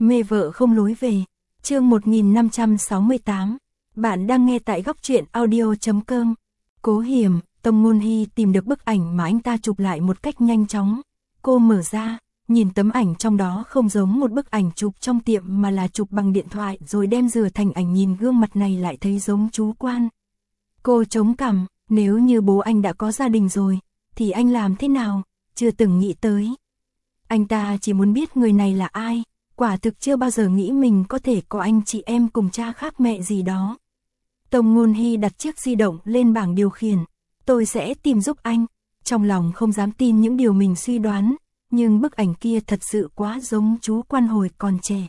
Mê vợ không lối về. Chương 1568. Bạn đang nghe tại góc truyện audio.com. Cố Hiểm, Tông Ngôn Hy tìm được bức ảnh mà anh ta chụp lại một cách nhanh chóng. Cô mở ra, nhìn tấm ảnh trong đó không giống một bức ảnh chụp trong tiệm mà là chụp bằng điện thoại rồi đem rửa thành ảnh, nhìn gương mặt này lại thấy giống chú Quan. Cô chống cằm, nếu như bố anh đã có gia đình rồi, thì anh làm thế nào, chưa từng nghĩ tới. Anh ta chỉ muốn biết người này là ai, quả thực chưa bao giờ nghĩ mình có thể có anh chị em cùng cha khác mẹ gì đó. Tông Ngôn Hy đặt chiếc di động lên bảng điều khiển, tôi sẽ tìm giúp anh, trong lòng không dám tin những điều mình suy đoán, nhưng bức ảnh kia thật sự quá giống chú Quan hồi còn trẻ.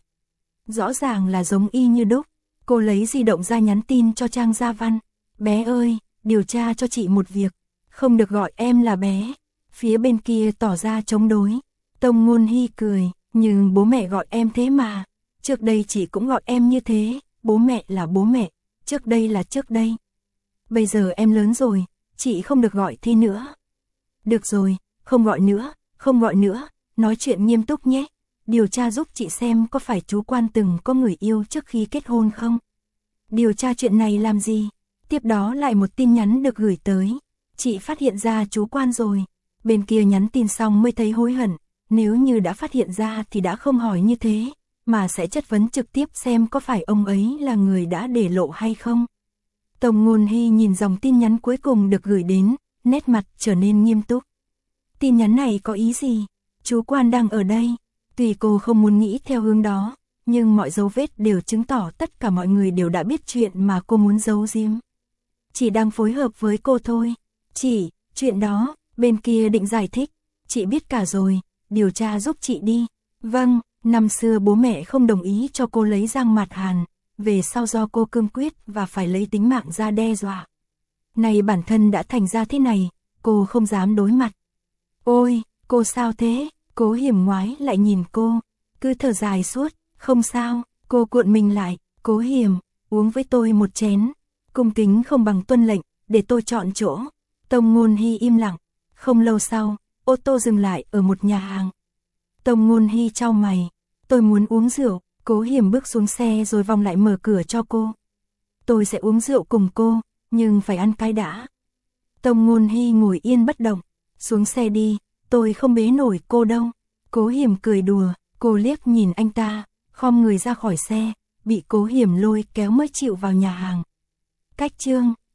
Rõ ràng là giống y như đúc. Cô lấy di động ra nhắn tin cho Trang Gia Văn, bé ơi, điều tra cho chị một việc, không được gọi em là bé. Phía bên kia tỏ ra chống đối. Tông Ngôn Hy cười, nhưng bố mẹ gọi em thế mà, trước đây chị cũng gọi em như thế, bố mẹ là bố mẹ, trước đây là trước đây. Bây giờ em lớn rồi, chị không được gọi thế nữa. Được rồi, không gọi nữa, không gọi nữa, nói chuyện nghiêm túc nhé. Điều tra giúp chị xem có phải chú Quan từng có người yêu trước khi kết hôn không? Điều tra chuyện này làm gì? Tiếp đó lại một tin nhắn được gửi tới. Chị phát hiện ra chú Quan rồi. Bên kia nhắn tin xong mới thấy hối hận. Nếu như đã phát hiện ra thì đã không hỏi như thế, mà sẽ chất vấn trực tiếp xem có phải ông ấy là người đã để lộ hay không. Tông Ngôn Hy nhìn dòng tin nhắn cuối cùng được gửi đến, nét mặt trở nên nghiêm túc. Tin nhắn này có ý gì? Chú Quan đang ở đây. Tuy cô không muốn nghĩ theo hướng đó, nhưng mọi dấu vết đều chứng tỏ tất cả mọi người đều đã biết chuyện mà cô muốn giấu giếm. Chị đang phối hợp với cô thôi. Chị, chuyện đó, bên kia định giải thích. Chị biết cả rồi, điều tra giúp chị đi. Vâng, năm xưa bố mẹ không đồng ý cho cô lấy Giang Mạt Hàn, về sau do cô cương quyết và phải lấy tính mạng ra đe dọa. Này bản thân đã thành ra thế này, cô không dám đối mặt. Ôi, cô sao thế? Cố Hiểm ngoái lại nhìn cô, cứ thở dài suốt, không sao, cô cuộn mình lại. Cố Hiểm, uống với tôi một chén. Cung kính không bằng tuân lệnh, để tôi chọn chỗ. Tông Ngôn Hy im lặng. Không lâu sau, ô tô dừng lại ở một nhà hàng. Tông Ngôn Hy chau mày, tôi muốn uống rượu. Cố Hiểm bước xuống xe rồi vòng lại mở cửa cho cô. Tôi sẽ uống rượu cùng cô, nhưng phải ăn cái đã. Tông Ngôn Hy ngồi yên bất động, xuống xe đi, tôi không bế nổi cô đâu. Cố Hiểm cười đùa, cô liếc nhìn anh ta, khom người ra khỏi xe, bị Cố Hiểm lôi kéo mới chịu vào nhà hàng. Cách chương